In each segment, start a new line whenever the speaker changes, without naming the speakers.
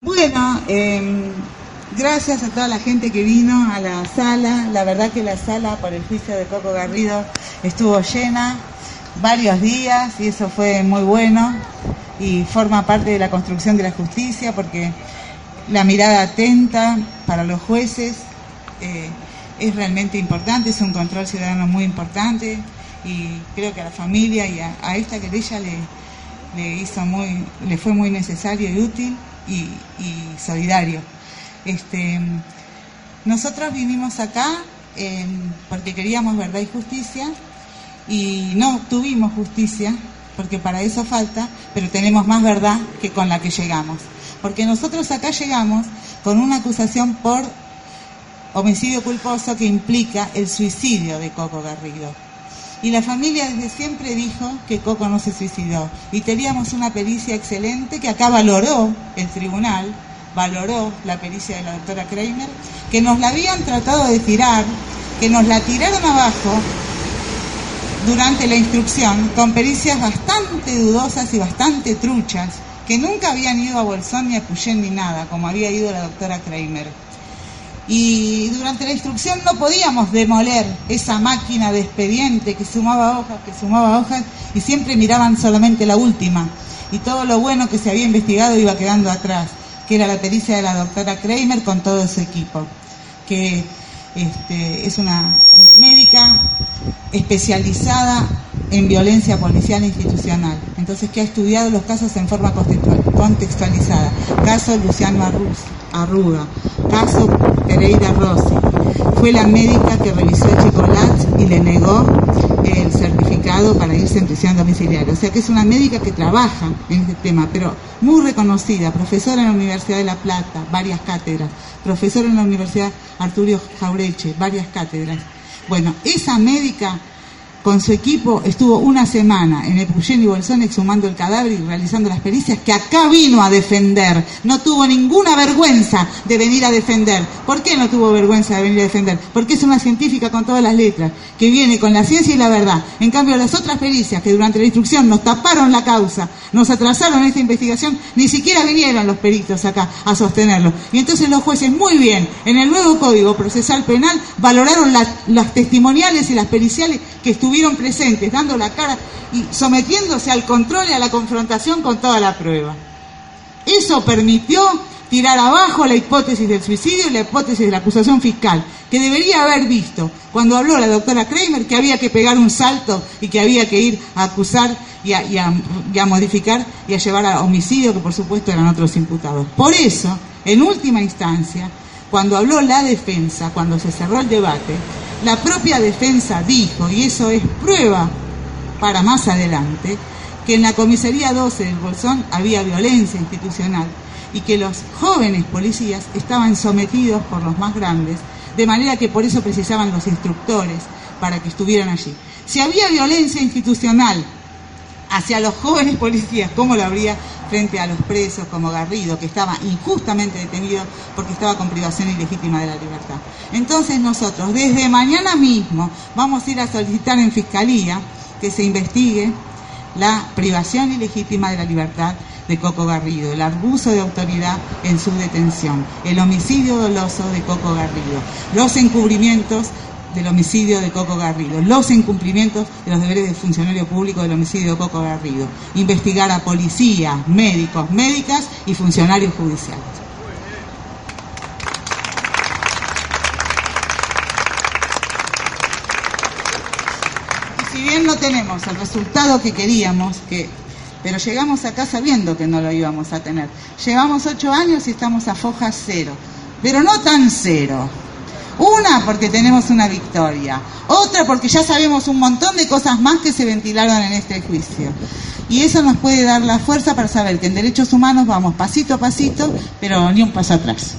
Bueno, gracias a toda la gente que vino a la sala. La verdad que la sala por el juicio de Coco Garrido estuvo llena varios días y eso fue muy bueno y forma parte de la construcción de la justicia, porque la mirada atenta para los jueces es realmente importante, es un control ciudadano muy importante, y creo que a la familia y a esta querella le fue muy necesario y útil y solidario. Nosotros vinimos acá porque queríamos verdad y justicia, y no tuvimos justicia porque para eso falta, pero tenemos más verdad que con la que llegamos, porque nosotros acá llegamos con una acusación por homicidio culposo que implica el suicidio de Coco Garrido, y la familia desde siempre dijo que Coco no se suicidó, y teníamos una pericia excelente que acá valoró el tribunal, valoró la pericia de la doctora Kramer, que nos la habían tratado de tirar, que nos la tiraron abajo durante la instrucción, con pericias bastante dudosas y bastante truchas, que nunca habían ido a Bolsón ni a Puyén ni nada, como había ido la doctora Kramer. Y durante la instrucción no podíamos demoler esa máquina de expediente que sumaba hojas, y siempre miraban solamente la última, y todo lo bueno que se había investigado iba quedando atrás, que era la pericia de la doctora Kramer con todo su equipo, que es una médica especializada en violencia policial e institucional, entonces que ha estudiado los casos en forma contextualizada. Caso Luciano Arruga, caso Pereira Rossi. Fue la médica que revisó a Chicolat y le negó el certificado para irse en prisión domiciliaria. O sea que es una médica que trabaja en este tema, pero muy reconocida, profesora en la Universidad de La Plata, varias cátedras, profesora en la Universidad Arturo Jaureche, varias cátedras. Bueno, esa médica con su equipo estuvo una semana en Epuyén y Bolsón exhumando el cadáver y realizando las pericias, que acá vino a defender. No tuvo ninguna vergüenza de venir a defender. ¿Por qué no tuvo vergüenza de venir a defender? Porque es una científica con todas las letras, que viene con la ciencia y la verdad. En cambio, las otras pericias que durante la instrucción nos taparon la causa, nos atrasaron esta investigación, ni siquiera vinieron los peritos acá a sostenerlo. Y entonces los jueces, muy bien, en el nuevo Código Procesal Penal, valoraron las testimoniales y las periciales que estuvieron presentes, dando la cara y sometiéndose al control y a la confrontación con toda la prueba. Eso permitió tirar abajo la hipótesis del suicidio y la hipótesis de la acusación fiscal, que debería haber visto cuando habló la doctora Kramer que había que pegar un salto y que había que ir a acusar y a modificar y a llevar a homicidio, que por supuesto eran otros imputados. Por eso, en última instancia, cuando habló la defensa, cuando se cerró el debate, la propia defensa dijo, y eso es prueba para más adelante, que en la comisaría 12 del Bolsón había violencia institucional y que los jóvenes policías estaban sometidos por los más grandes, de manera que por eso precisaban los instructores para que estuvieran allí. Si había violencia institucional hacia los jóvenes policías, ¿cómo lo habría frente a los presos como Garrido, que estaba injustamente detenido porque estaba con privación ilegítima de la libertad? Entonces nosotros desde mañana mismo vamos a ir a solicitar en Fiscalía que se investigue la privación ilegítima de la libertad de Coco Garrido, el abuso de autoridad en su detención, el homicidio doloso de Coco Garrido, los encubrimientos del homicidio de Coco Garrido, los incumplimientos de los deberes del funcionario público del homicidio de Coco Garrido, investigar a policías, médicos, médicas y funcionarios judiciales. Y si bien no tenemos el resultado que queríamos, pero llegamos acá sabiendo que no lo íbamos a tener. Llevamos 8 años y estamos a foja cero, pero no tan cero. Una, porque tenemos una victoria. Otra, porque ya sabemos un montón de cosas más que se ventilaron en este juicio. Y eso nos puede dar la fuerza para saber que en derechos humanos vamos pasito a pasito, pero ni un paso atrás.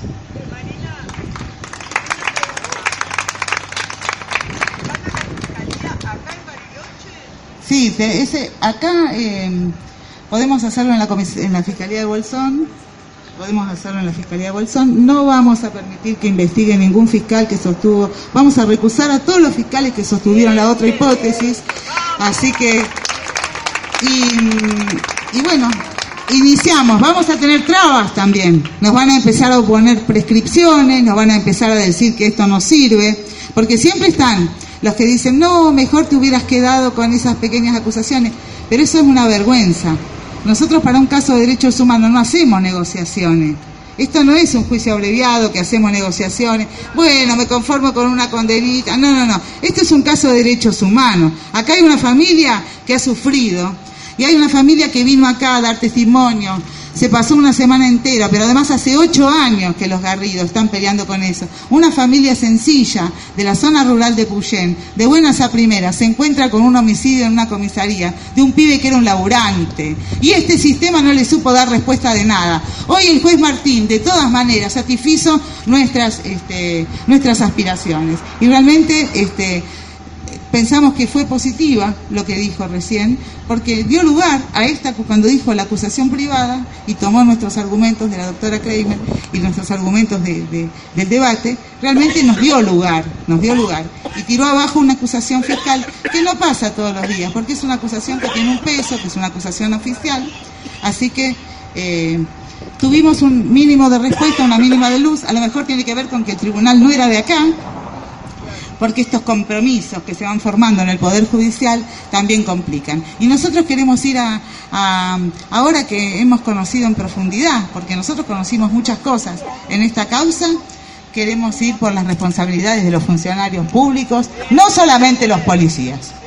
Sí, acá podemos hacerlo en la Fiscalía de Bolsón. Podemos hacerlo en la Fiscalía de Bolsón. No vamos a permitir que investigue ningún fiscal que sostuvo. Vamos a recusar a todos los fiscales que sostuvieron la otra hipótesis. Así que, y bueno, iniciamos, vamos a tener trabas también, nos van a empezar a oponer prescripciones, nos van a empezar a decir que esto no sirve, porque siempre están los que dicen, no, mejor te hubieras quedado con esas pequeñas acusaciones, pero eso es una vergüenza. Nosotros para un caso de derechos humanos no hacemos negociaciones. Esto no es un juicio abreviado que hacemos negociaciones. Bueno, me conformo con una condenita. No. Esto es un caso de derechos humanos. Acá hay una familia que ha sufrido y hay una familia que vino acá a dar testimonio. Se pasó una semana entera, pero además hace 8 años que los Garrido están peleando con eso. Una familia sencilla de la zona rural de Puyén, de buenas a primeras, se encuentra con un homicidio en una comisaría de un pibe que era un laburante. Y este sistema no le supo dar respuesta de nada. Hoy el juez Martín, de todas maneras, satisfizo nuestras aspiraciones. Y realmente pensamos que fue positiva lo que dijo recién, porque dio lugar a cuando dijo la acusación privada y tomó nuestros argumentos de la doctora Kleimer y nuestros argumentos del debate, realmente nos dio lugar, y tiró abajo una acusación fiscal que no pasa todos los días, porque es una acusación que tiene un peso, que es una acusación oficial, así que tuvimos un mínimo de respuesta, una mínima de luz. A lo mejor tiene que ver con que el tribunal no era de acá, porque estos compromisos que se van formando en el Poder Judicial también complican. Y nosotros queremos ir ahora que hemos conocido en profundidad, porque nosotros conocimos muchas cosas en esta causa, queremos ir por las responsabilidades de los funcionarios públicos, no solamente los policías.